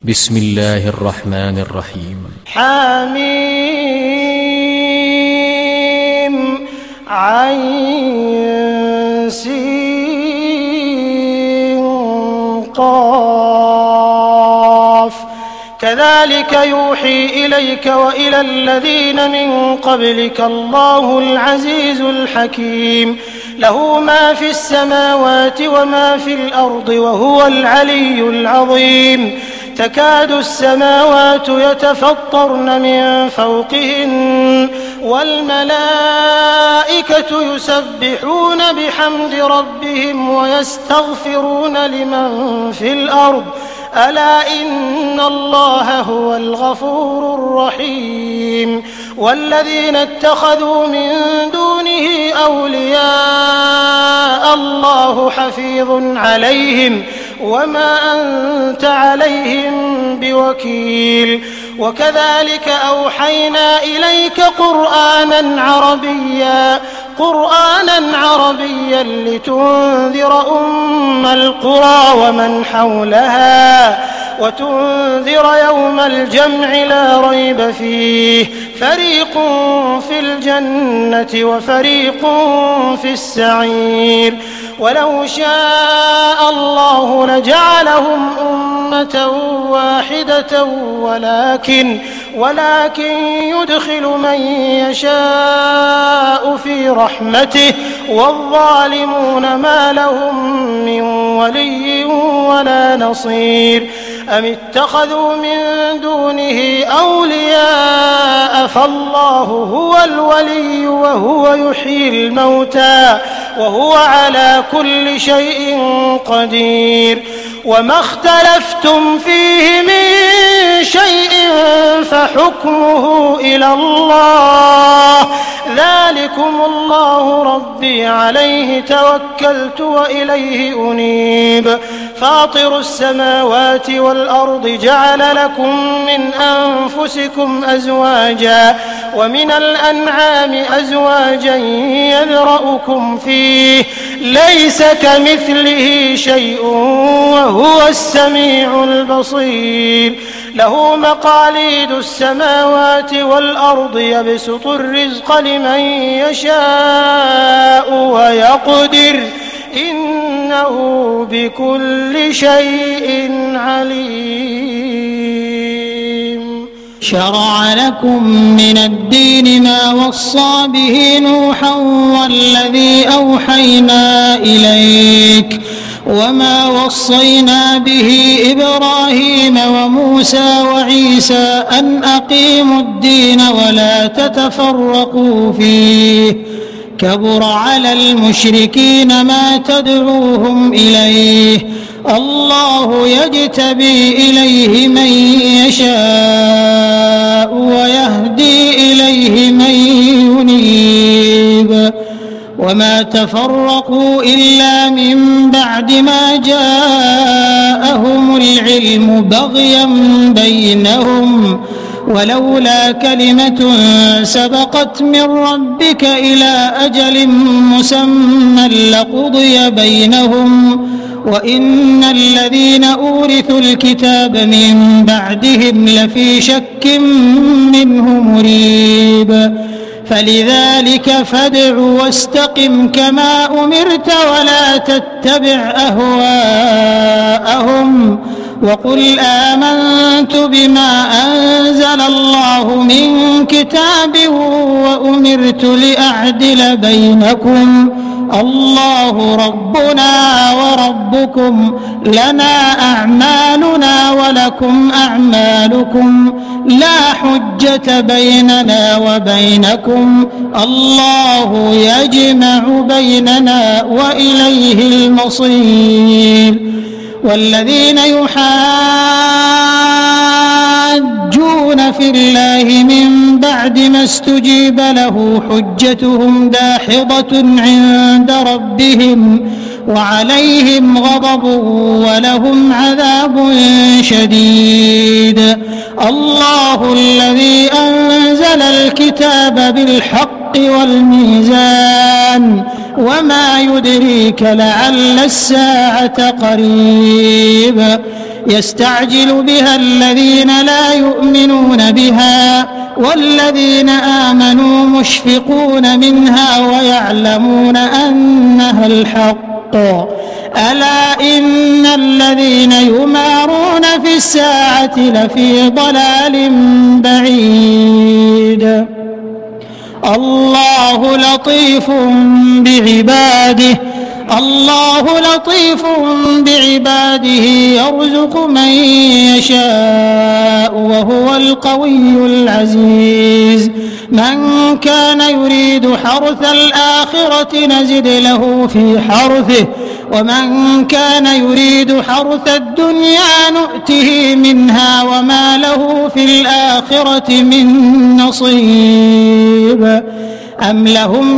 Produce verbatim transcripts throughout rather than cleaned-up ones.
بسم الله الرحمن الرحيم. حميم عين سين قاف كذلك يوحي إليك وإلى الذين من قبلك الله العزيز الحكيم له ما في السماوات وما في الأرض وهو العلي العظيم تكاد السماوات يتفطرن من فوقهن والملائكة يسبحون بحمد ربهم ويستغفرون لمن في الأرض ألا إن الله هو الغفور الرحيم والذين اتخذوا من دونه أولياء الله حفيظ عليهم وما أنت عليهم بوكيل وكذلك أوحينا إليك قرآنا عربيا قرآنا عربيا لتنذر أم القرى ومن حولها وتنذر يوم الجمع لا ريب فيه فريق في الجنة وفريق في السعير ولو شاء الله لجعلهم أمة واحدة ولكن ولكن يدخل من يشاء في رحمته والظالمون ما لهم من ولي ولا نصير أم اتخذوا من دونه أولياء فالله هو الولي وهو يحيي الموتى وهو على كل شيء قدير وما اختلفتم فيه من شيء فحكمه إلى الله ذلكم الله ربي عليه توكلت وإليه أنيب فاطر السماوات والأرض جعل لكم من أنفسكم أزواجا ومن الأنعام أزواجا يذرأكم فيه ليس كمثله شيء وهو السميع البصير له مقاليد السماوات والأرض يبسط الرزق لمن يشاء ويقدر إنه بكل شيء عليم شرع لكم من الدين ما وصى به نوحا والذي أوحينا إليك وما وصينا به إبراهيم وموسى وعيسى أن أقيموا الدين ولا تتفرقوا فيه كبر على المشركين ما تدعوهم إليه الله يجتبي إليه من يشاء ويهدي إليه من ينيب وما تفرقوا إلا من بعد ما جاءهم العلم بغيا بينهم ولولا كلمة سبقت من ربك إلى أجل مسمى لقضي بينهم وإن الذين أورثوا الكتاب من بعدهم لفي شك منه مريب فلذلك فادع واستقم كما أمرت ولا تتبع أهواءهم وقل آمنت بما أنزل الله من كتاب وأمرت لأعدل بينكم الله ربنا وربكم لنا أعمالنا ولكم أعمالكم لا حجة بيننا وبينكم الله يجمع بيننا وإليه المصير والذين يحاجون في الله من بعد ما استجيب له حجتهم داحضة عند ربهم وعليهم غضب ولهم عذاب شديد الله الذي أنزل الكتاب بالحق والميزان وما يدريك لعل الساعة قريب يستعجل بها الذين لا يؤمنون بها والذين آمنوا مشفقون منها ويعلمون أنها الحق. ألا إن الذين يمارون في الساعة لفي ضلال بعيد. الله لطيف بعباده الله لطيف بعباده يرزق من يشاء وهو القوي العزيز. من كان يريد حرث الآخرة نزد له في حرثه ومن كان يريد حرث الدنيا نؤته منها وما له في الآخرة من نصيب. أم لهم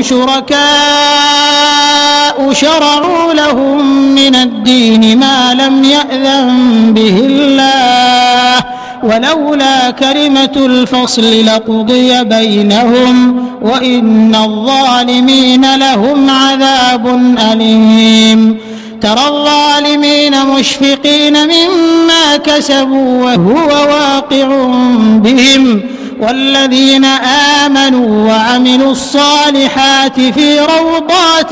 شركاء شرعوا لهم من الدين ما لم يأذن به الله ولولا كلمة الفصل لقضي بينهم وإن الظالمين لهم عذاب أليم. ترى الظالمين مشفقين مما كسبوا وهو واقع بهم والذين آمنوا وعملوا الصالحات في روضات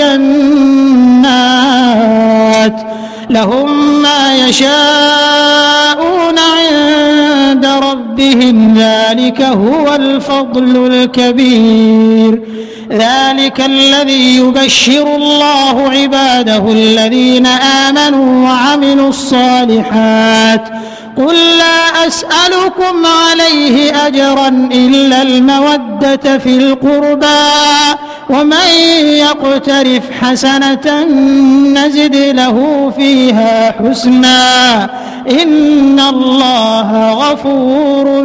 الجنات لهم ما يشاءون عند ربهم ذلك هو الفضل الكبير. ذلك الذي يبشر الله عباده الذين آمنوا وعملوا الصالحات. قل لا أسألكم عليه أجرا إلا المودة في القربى ومن يقترف حسنة نزد له فيها حسنا إن الله غفور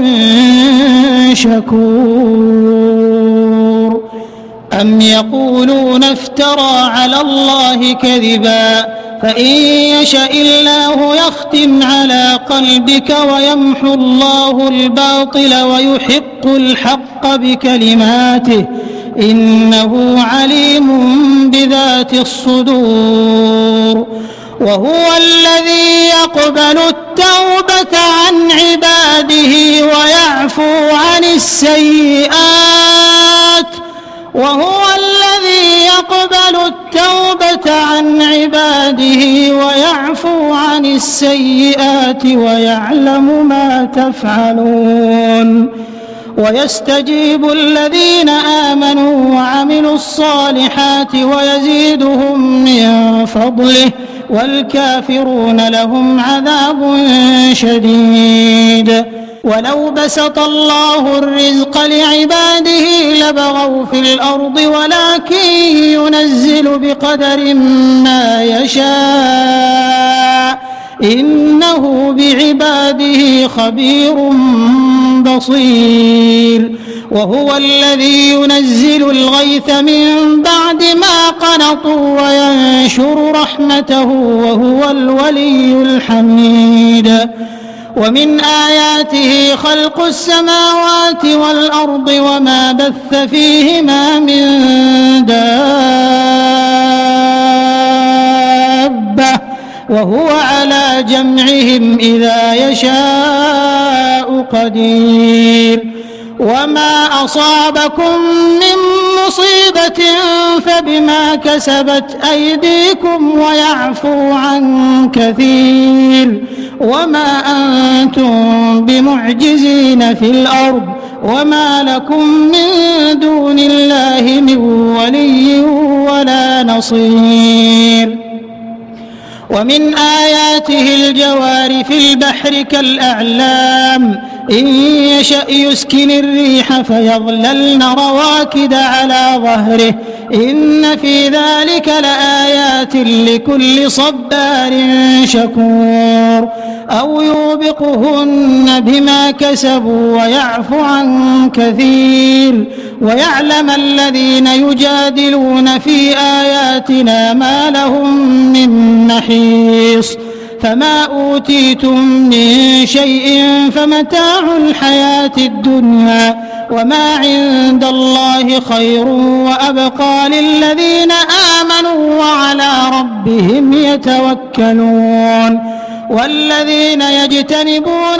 شكور. أم يقولون افترى على الله كذبا فإن يشأ الله يختم على قلبك ويمحو الله الباطل ويحق الحق بكلماته إنه عليم بذات الصدور. وهو الذي يقبل التوبة عن عباده ويعفو عن السيئات وهو الذي يقبل التوبة عن عباده ويعفو عن السيئات ويعلم ما تفعلون. ويستجيب الذين آمنوا وعملوا الصالحات ويزيدهم من فضله والكافرون لهم عذاب شديد. ولو بسط الله الرزق لعباده لبغوا في الأرض ولكن ينزل بقدر ما يشاء إنه بعباده خبير بصير. وهو الذي ينزل الغيث من بعد ما قنطوا وينشر رحمته وهو الولي الحميد. ومن آياته خلق السماوات والأرض وما بث فيهما من دابة وهو على جمعهم إذا يشاء قدير. وما أصابكم من مصيبة فبما كسبت أيديكم ويعفو عن كثير. وما أنتم بمعجزين في الأرض وما لكم من دون الله من ولي ولا نصير. ومن آياته الجوار في البحر كالأعلام إن يشأ يسكن الريح فيظللن رواكد على ظهره إن في ذلك لآيات لكل صبار شكور. أو يوبقهن بما كسبوا ويعفو عن كثير. ويعلم الذين يجادلون في آياتنا ما لهم من محيص. فما أوتيتم من شيء فمتاع الحياة الدنيا وما عند الله خير وأبقى للذين آمنوا وعلى ربهم يتوكلون. والذين يجتنبون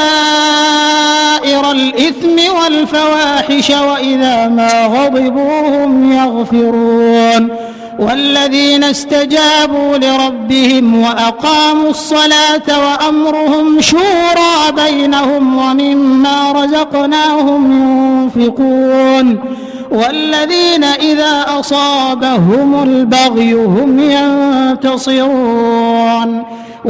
كبائر الإثم والفواحش وإذا ما غضبوا هم يغفرون والذين استجابوا لربهم وأقاموا الصلاة وأمرهم شورى بينهم ومما رزقناهم ينفقون والذين إذا أصابهم البغي هم ينتصرون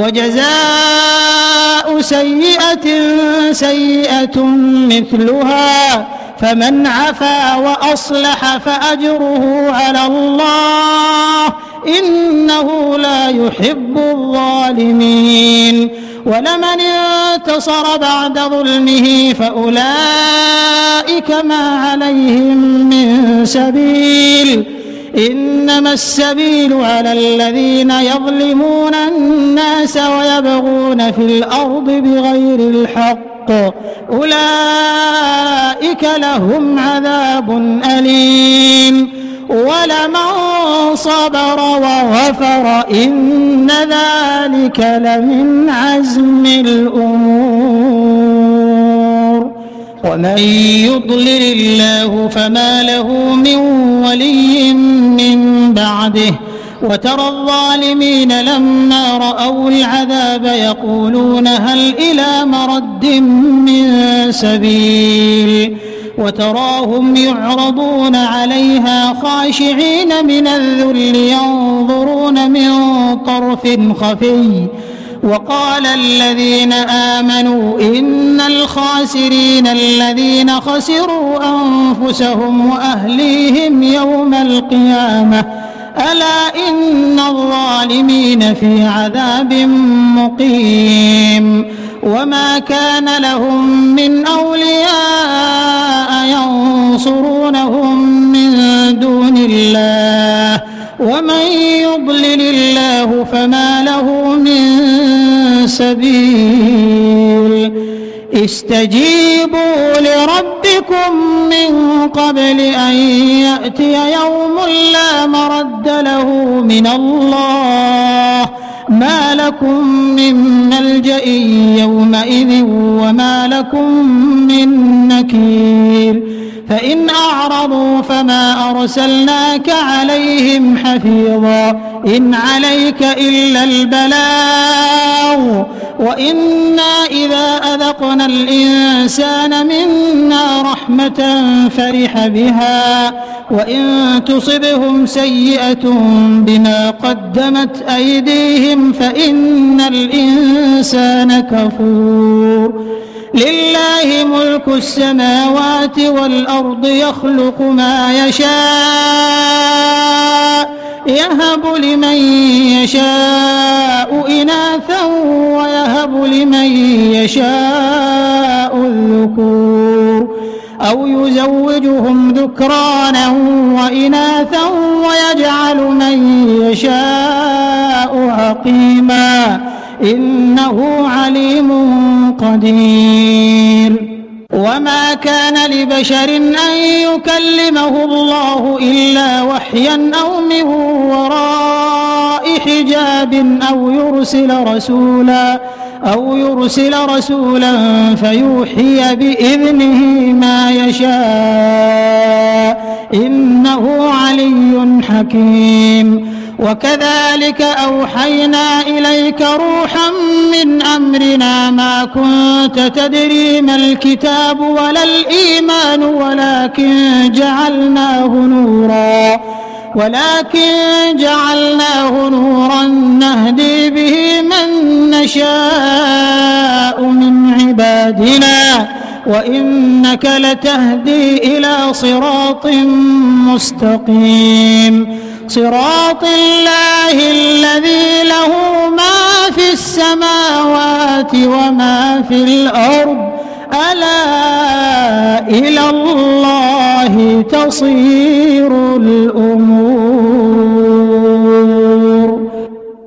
وجزاء سيئة سيئة مثلها فمن عفا وأصلح فأجره على الله إنه لا يحب الظالمين ولمن انتصر بعد ظلمه فأولئك ما عليهم من سبيل إنما السبيل على الذين يظلمون الناس ويبغون في الأرض بغير الحق أولئك لهم عذاب أليم ولمن صبر وغفر إن ذلك لمن عزم الأمور ومن يضلل الله فما له من ولي من بعده وترى الظالمين لما رأوا العذاب يقولون هل إلى مرد من سبيل وتراهم يعرضون عليها خاشعين من الذل ينظرون من طرف خفي وقال الذين آمنوا إن الخاسرين الذين خسروا أنفسهم وأهليهم يوم القيامة ألا إن الظالمين في عذاب مقيم وما كان لهم من أولياء ينصرونهم من دون الله ومن يضلل الله فما له من سبيل استجيبوا لربكم من قبل أن يأتي يوم لا مرد له من الله ما لكم من ملجأ يومئذ وما لكم من نكير فإن أعرضوا فما أرسلناك عليهم حفيظا إن عليك إلا البلاغ وإنا إذا أذقنا الإنسان منا رحمة فرح بها وإن تصبهم سيئة بما قدمت أيديهم فإن الإنسان كفور لله ملك السماوات والأرض يخلق ما يشاء يهب لمن يشاء إناثا ويهب لمن يشاء الذكور أو يزوجهم ذكرانا وإناثا ويجعل من يشاء عقيما إنه عليم قدير وما كان لبشر أن يكلمه الله إلا وحيا أو من وراء حجاب أو يرسل رسولا أو يرسل رسولا فيوحي بإذنه ما يشاء إنه علي حكيم وكذلك أوحينا إليك روحا من أمرنا ما كنت تدري ما الكتاب ولا الإيمان ولكن جعلناه نورا ولكن جعلناه نورا نهدي به من نشاء من عبادنا وإنك لتهدي إلى صراط مستقيم صراط الله الذي له ما في السماوات وما في الأرض ألا إلى الله تصير الأمور